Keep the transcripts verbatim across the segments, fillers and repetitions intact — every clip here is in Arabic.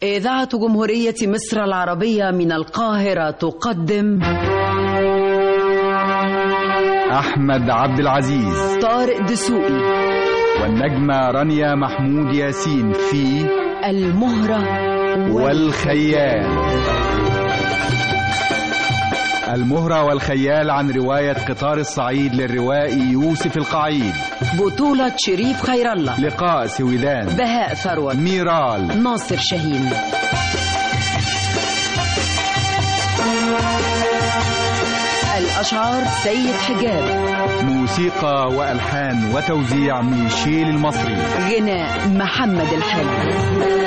إذاعة جمهورية مصر العربية من القاهرة تقدم أحمد عبد العزيز، طارق دسوقي، والنجمة رانيا محمود ياسين في المهرة والخيال. المهرة والخيال عن رواية قطار الصعيد للروائي يوسف القعيد، بطولة شريف خير الله، لقاء سويدان، بهاء ثروت، ميرال، ناصر شاهين. الأشعار سيد حجاب، موسيقى وألحان وتوزيع ميشيل المصري، غناء محمد الحلو.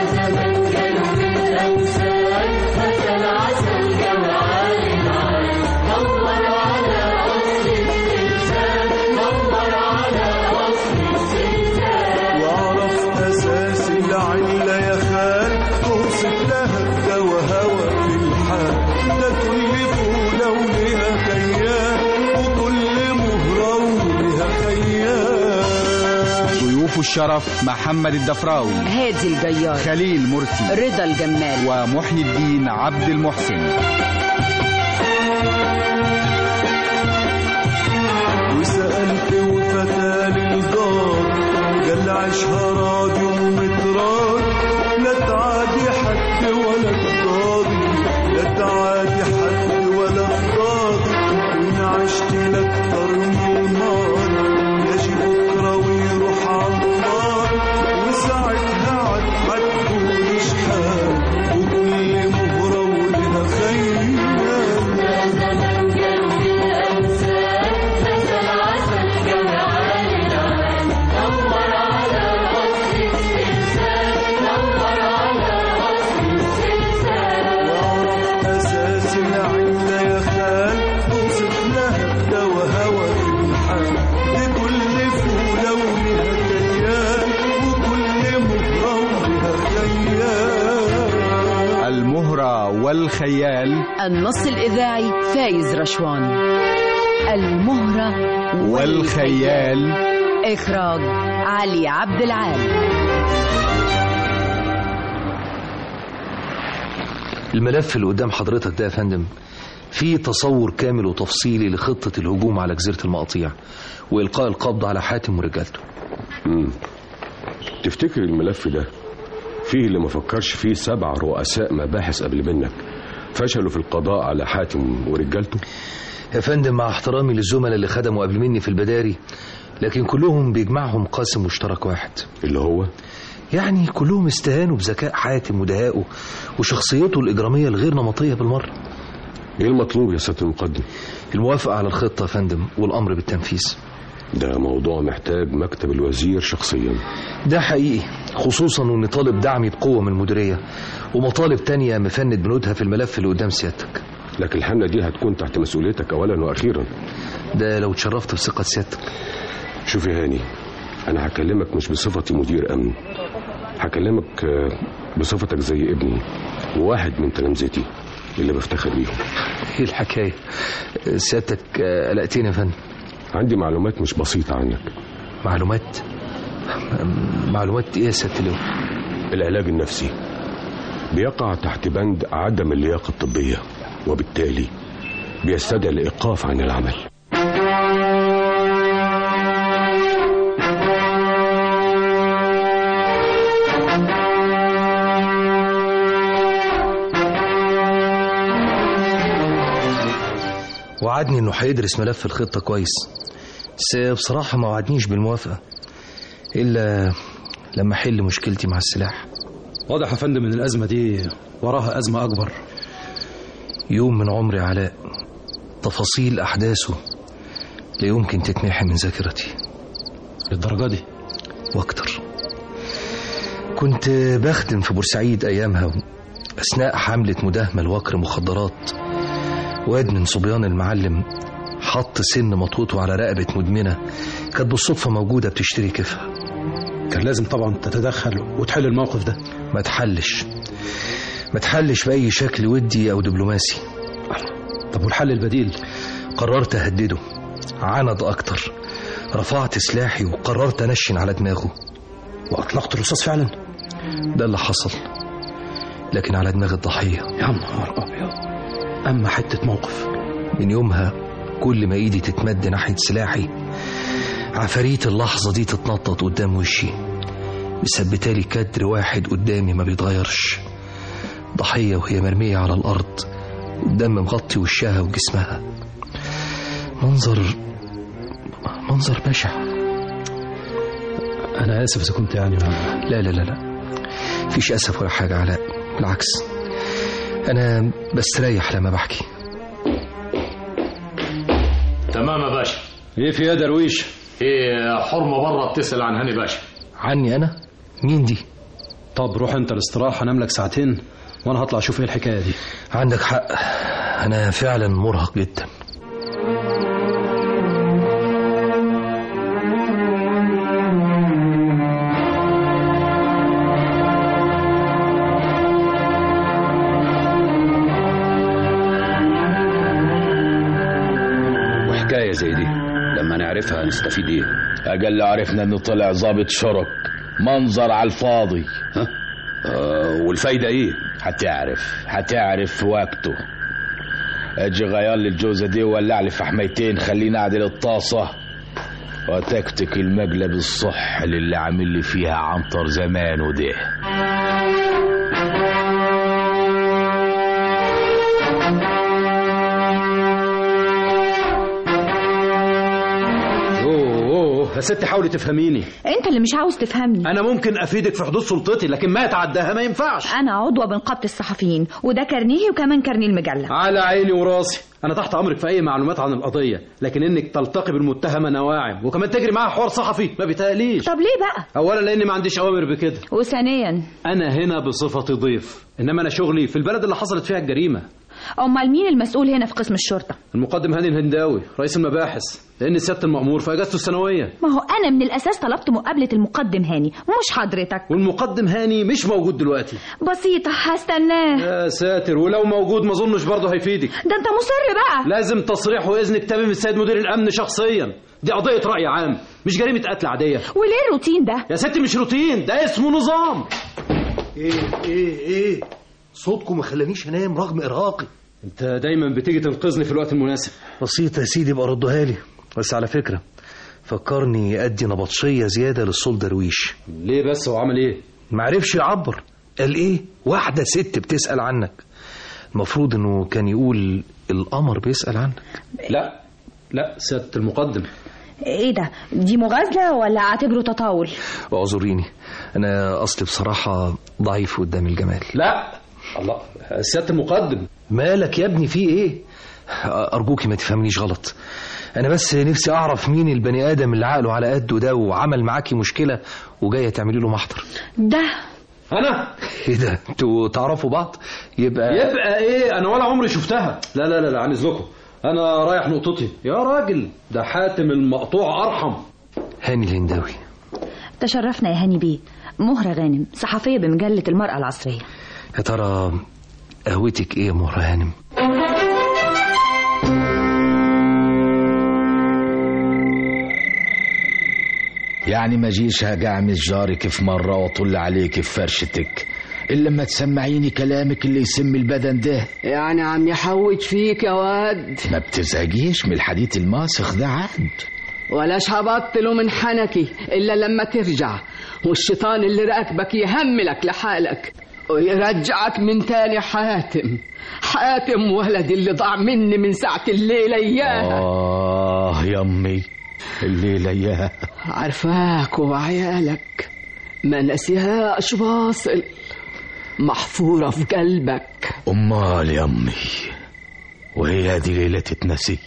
ضيوف الشرف محمد الدفراوي، هادي الجيار، خليل مرسي، رضا الجمال، ومحيي الدين عبد المحسن. وسألت وفتى للجار قال عيشها راديو ومترار، لا تعادي حد ولا تضاضي، لا تعادي حد ولا تضاضي، وإن عشت لأكتر من نار يجي بكرة ويروح عالنار، وساعتها عد حتكون شحال، وكل مهرة ولها خيال. يا زمن قلبي الأمثال مثل عسل جو عالي العال، دور على أصل السلسال، دور على أصل السلسال. وعرف أساس العلة يا خال، توصف لها الدوا هوا في الحال، لكل فولة ولها كيان، وكل مهرة ولها خيال. المهرة والخيال، النص الإذاعي فايز رشوان. المهرة والخيال، إخراج علي عبد العال. الملف اللي قدام حضرتك ده يا فندم فيه تصور كامل وتفصيلي لخطة الهجوم على جزيرة المقاطيع وإلقاء القبض على حاتم ورجالته. امم تفتكر الملف ده فيه اللي ما فكرش فيه سبع رؤساء مباحث قبل منك فشلوا في القضاء على حاتم ورجالته؟ يا فندم مع احترامي للزملاء اللي خدموا قبل مني في البداري، لكن كلهم بيجمعهم قاسم مشترك واحد، اللي هو يعني كلهم استهانوا بذكاء حاتم ودهائه وشخصيته الإجرامية الغير نمطية بالمرة. ايه المطلوب يا سيادة المقدم؟ الموافقة على الخطة يا فندم والأمر بالتنفيذ. ده موضوع محتاج مكتب الوزير شخصيا. ده حقيقي، خصوصا ان طالب دعمي بقوة من المديرية ومطالب تانية مفند بنودها في الملف اللي قدام سيادتك. لكن الحملة دي هتكون تحت مسؤوليتك اولا واخيرا. ده لو اتشرفت بثقة سيادتك. شوف يا هاني، انا هكلمك مش بصفتي مدير امن، هكلمك بصفتك زي ابني وواحد من تلامذتي اللي بفتخر بيهم. ايه الحكاية؟ سيادتك قلقتني يا فندم. عندي معلومات مش بسيطة عنك. معلومات؟ معلومات ايه يا سيادة اللواء؟ العلاج النفسي بيقع تحت بند عدم اللياقة الطبية، وبالتالي بيستدعي الإيقاف عن العمل. وعدني انه هيدرس ملف الخطة كويس، بس بصراحة ما وعدنيش بالموافقة إلا لما أحل مشكلتي مع السلاح. واضح يا فندم ان الأزمة دي وراها أزمة أكبر. يوم من عمري علاء تفاصيل أحداثه لا يمكن تتمحي من ذاكرتي. للدرجة دي؟ واكتر. كنت بخدم في بورسعيد أيامها أثناء حملة مداهمة لوكر مخدرات، واد من صبيان المعلم حط سن مطوطه على رقبة مدمنة كانت بالصدفة موجودة بتشتري كيفها. كان لازم طبعا تتدخل وتحل الموقف ده. ما تحلش ما تحلش بأي شكل ودي أو دبلوماسي. طب والحل البديل؟ قررت أهدده، عند أكتر، رفعت سلاحي وقررت أنشن على دماغه. وأطلقت الرصاص فعلا؟ ده اللي حصل. لكن على دماغ الضحية. يا نهار أبيض، أما حتة موقف. من يومها كل ما إيدي تتمد ناحية سلاحي عفاريت اللحظة دي تتنطط قدام وشي، مثبتالي كدر واحد قدامي ما بيتغيرش، ضحية وهي مرمية على الأرض والدم مغطي وشها وجسمها. منظر منظر بشع. أنا آسف إذا كنت يعني. لا لا لا لا فيش أسف ولا حاجة علاء، بالعكس أنا بستريح لما بحكي. تمام يا باشا. إيه في يا درويش؟ إيه حرمة برا بتسأل عن هاني باشا. عني أنا؟ مين دي؟ طب روح أنت الاستراحة، نام لك ساعتين وأنا هطلع أشوف إيه الحكاية دي. عندك حق، أنا فعلا مرهق جدا. حكاية زي دي لما نعرفها نستفيد ايه؟ اقل عرفنا انه طلع ضابط شرك، منظر على الفاضي. ها؟ آه والفايدة ايه؟ هتعرف هتعرف في وقته. اجي غير لي الجوزة دي وولع لي فحميتين، خليني اعدل الطاسة وتكتك المقلب الصح اللي عامل لي فيها عنتر زمان وده. يا ستي حاولي تفهميني. انت اللي مش عاوز تفهمني. انا ممكن افيدك في حدود سلطتي، لكن ما يتعداها ما ينفعش. انا عضوة بنقابة الصحفيين وده كارنيه وكمان كارنيه المجلة. على عيني وراسي، انا تحت امرك في اي معلومات عن القضية، لكن انك تلتقي بالمتهمة نواعم وكمان تجري معاها حوار صحفي ما بيتهيأليش. طب ليه بقى؟ اولا لاني ما عنديش اوامر بكده، وثانيا انا هنا بصفتي ضيف، انما انا شغلي في البلد اللي حصلت فيها الجريمة. امال مين المسؤول هنا في قسم الشرطة؟ المقدم هاني الهنداوي رئيس المباحث، لان سيادة المأمور في اجازته السنوية. ما هو انا من الاساس طلبت مقابلة المقدم هاني ومش حضرتك. والمقدم هاني مش موجود دلوقتي. بسيطة هستناه. يا ساتر، ولو موجود ما اظنش برضه هيفيدك. ده انت مصر بقى. لازم تصريح واذن كتابي من السيد مدير الامن شخصيا، دي قضية رأي عام مش جريمة قتل عادية. وليه الروتين ده؟ يا ستي مش روتين، ده اسمه نظام. ايه ايه ايه صوتكم ما خلانيش انام رغم ارهاقي. انت دايما بتيجي تنقذني في الوقت المناسب. بسيطة يا سيدي، بقى ردها لي، بس على فكرة فكرني ادي نبطشية زيادة للصول درويش. ليه بس؟ هو عمل ايه؟ معرفش يعبر. قال ايه؟ واحدة ست بتسأل عنك. المفروض انه كان يقول القمر بيسأل عنك. لا لا سيادة المقدم. ايه ده؟ دي مغازلة ولا اعتبره تطاول؟ اعذريني، انا اصلي بصراحة ضعيف قدام الجمال. لا الله، سيادة المقدم مالك يا ابني؟ في ايه؟ ارجوكي ما تفهمنيش غلط، انا بس نفسي اعرف مين البني ادم اللي عقله على قده ده وعمل معاكي مشكلة وجاية تعملي له محضر. ده انا؟ ايه ده؟ انتوا تعرفوا بعض؟ يبقى يبقى ايه؟ انا ولا عمري شفتها. لا لا لا لا عن اذنكم، انا رايح نقطتي. يا راجل ده حاتم المقطوع ارحم. هاني الهنداوي. تشرفنا يا هاني بيه. مهرة غانم، صحفية بمجلة المرأة العصرية. يا ترى قهوتك ايه يا مهرة هانم؟ يعني ما جيش هقعمل جارك في مرة واطل عليك في فرشتك إلا لما تسمعيني كلامك اللي يسم البدن ده. يعني عم يحوج فيك يا واد. ما بتزهجيش من الحديث الماسخ ده عاد، ولاش هبطله من حنكي إلا لما ترجع والشيطان اللي راكبك يهملك لحالك ويرجعك من تاني. حاتم حاتم ولدي اللي ضاع مني من ساعة الليلة إياها. آه يمي الليلة إياها. عارفاك وعيالك ما نسيهاش، واصل محفورة في قلبك. أمال يمي وهي دي ليلة تتنسي؟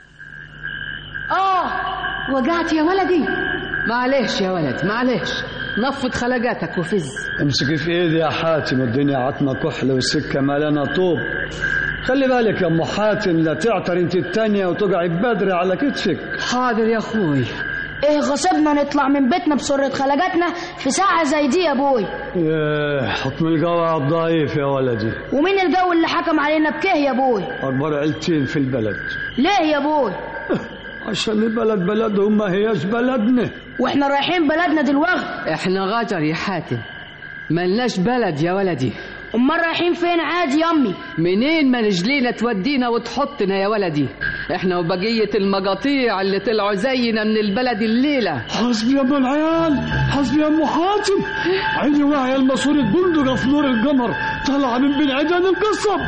آه وجعت يا ولدي. معلش يا ولد معلش، نفض خلقاتك وفز. امسك في ايدي يا حاتم، الدنيا عتمة كحلة والسكة ملانة طوب. خلي بالك يا ام حاتم لا تعتر انت التانية وتقعي بدري على كتفك. حاضر يا اخوي. ايه غصبنا نطلع من بيتنا بسرة خلقاتنا في ساعة زي دي يا ابوي؟ ايه حكم الجو على الضعيف يا ولدي. ومين الجو اللي حكم علينا بكيه يا ابوي؟ اكبر عيلتين في البلد. ليه يا ابوي؟ عشان البلد بلدهم ما هياش بلدنا. واحنا رايحين بلدنا دلوقتي. احنا غجر يا حاتم، ملناش بلد يا ولدي. امال رايحين فين عادي يا امي؟ منين ما رجلينا تودينا وتحطنا يا ولدي، احنا وبقية المقاطيع اللي طلعوا زينا من البلد الليلة. حسبي يا ام العيال، حسبي يا ام حاتم، عيني واعية الماسورة بندقة في نور القمر طالعة من بين عيدان القصب.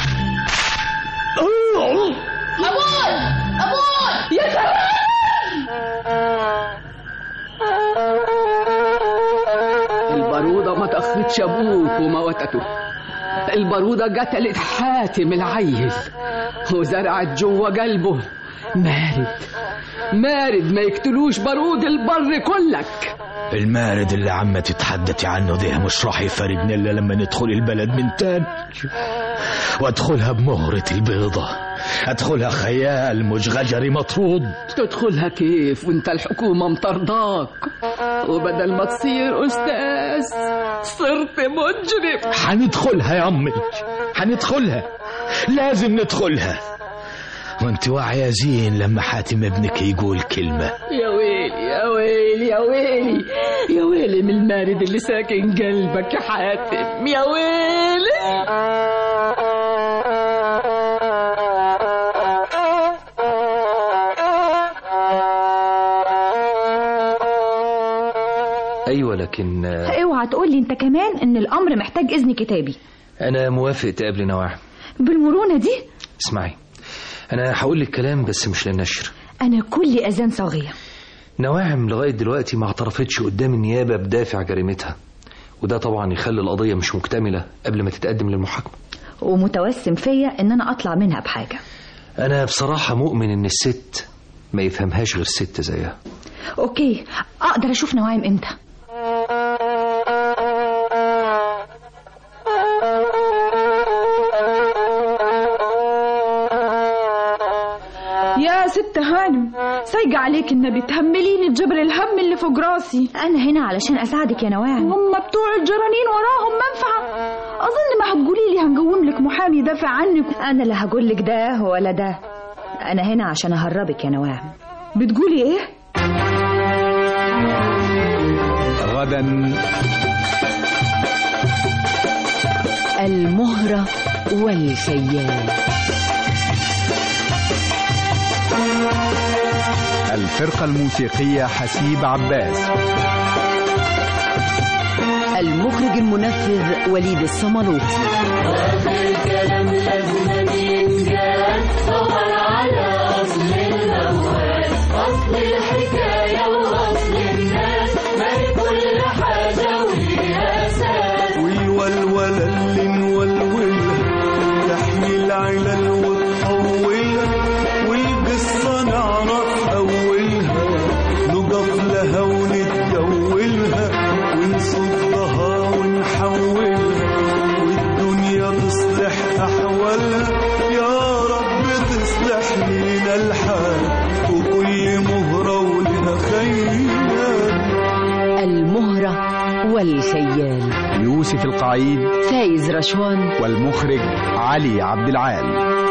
أبوي أبوي يا كمان. البارودة ما تأخذتش أبوك وموتته، البارودة قتلت حاتم العيل وزرعت جوا قلبه مارد مارد ما يقتلوش بارود البر كلك. المارد اللي عم تتحدثي عنه ده مش راح يفارقنا إلا لما ندخل البلد من تاني وادخلها بمهرة البيضة، ادخلها خيال مش غجري مطرود. تدخلها كيف وانت الحكومة مطرداك، وبدل ما تصير أستاذ صرت مجرم. حندخلها يا أمي، حندخلها، لازم ندخلها. وانت واعية زين لما حاتم ابنك يقول كلمة. يا ويلي يا ويلي يا ويلي يا ويلي من المارد اللي ساكن قلبك يا حاتم، يا ويلي. أيوة لكن اوعى تقول لي انت كمان ان الامر محتاج اذن كتابي. أنا موافق تقابلي نواعم بالمرونة دي. اسمعي، أنا هقول لك كلام بس مش للنشر. أنا كل أذان صاغية. نواعم لغاية دلوقتي ما اعترفتش قدام النيابة بدافع جريمتها، وده طبعا يخلي القضية مش مكتملة قبل ما تتقدم للمحاكمة. ومتوسم فيا إن أنا أطلع منها بحاجة. أنا بصراحة مؤمن إن الست ما يفهمهاش غير ست زيها. أوكي، أقدر أشوف نواعم إمتى؟ يا ست هانم، سايقة عليك النبي تهمليني الجبر الهم اللي فوق راسي. أنا هنا علشان أساعدك يا نواعم. هم بتوع الجرانين وراهم منفعة. أظن ما هتقولي لي هنقوم لك محامي يدافع عنك. أنا لا هقول لك ده ولا ده، أنا هنا عشان أهربك يا نواعم. بتقولي إيه؟ غدا المهرة والخيال. الفرقة الموسيقية حسيب عباس. المخرج المنفذ وليد الصملوطي. الكلام لازم ينجال طبعا على أصل الأول، أصل الحكاية وأصل الناس، ما كل حاجة وليها أساس. والولولة اللي نولولها تحمي العلل وتطولها، والقصة نعرف أولها نقف لها ونتجولها ونصدها ونحولها، والدنيا تصلح أحوالها. يا رب تصلح لنا الحال، وكل مهرة ولها خيال. المهرة والخيال. يوسف القعيد، فايز رشوان، والمخرج علي عبد العال.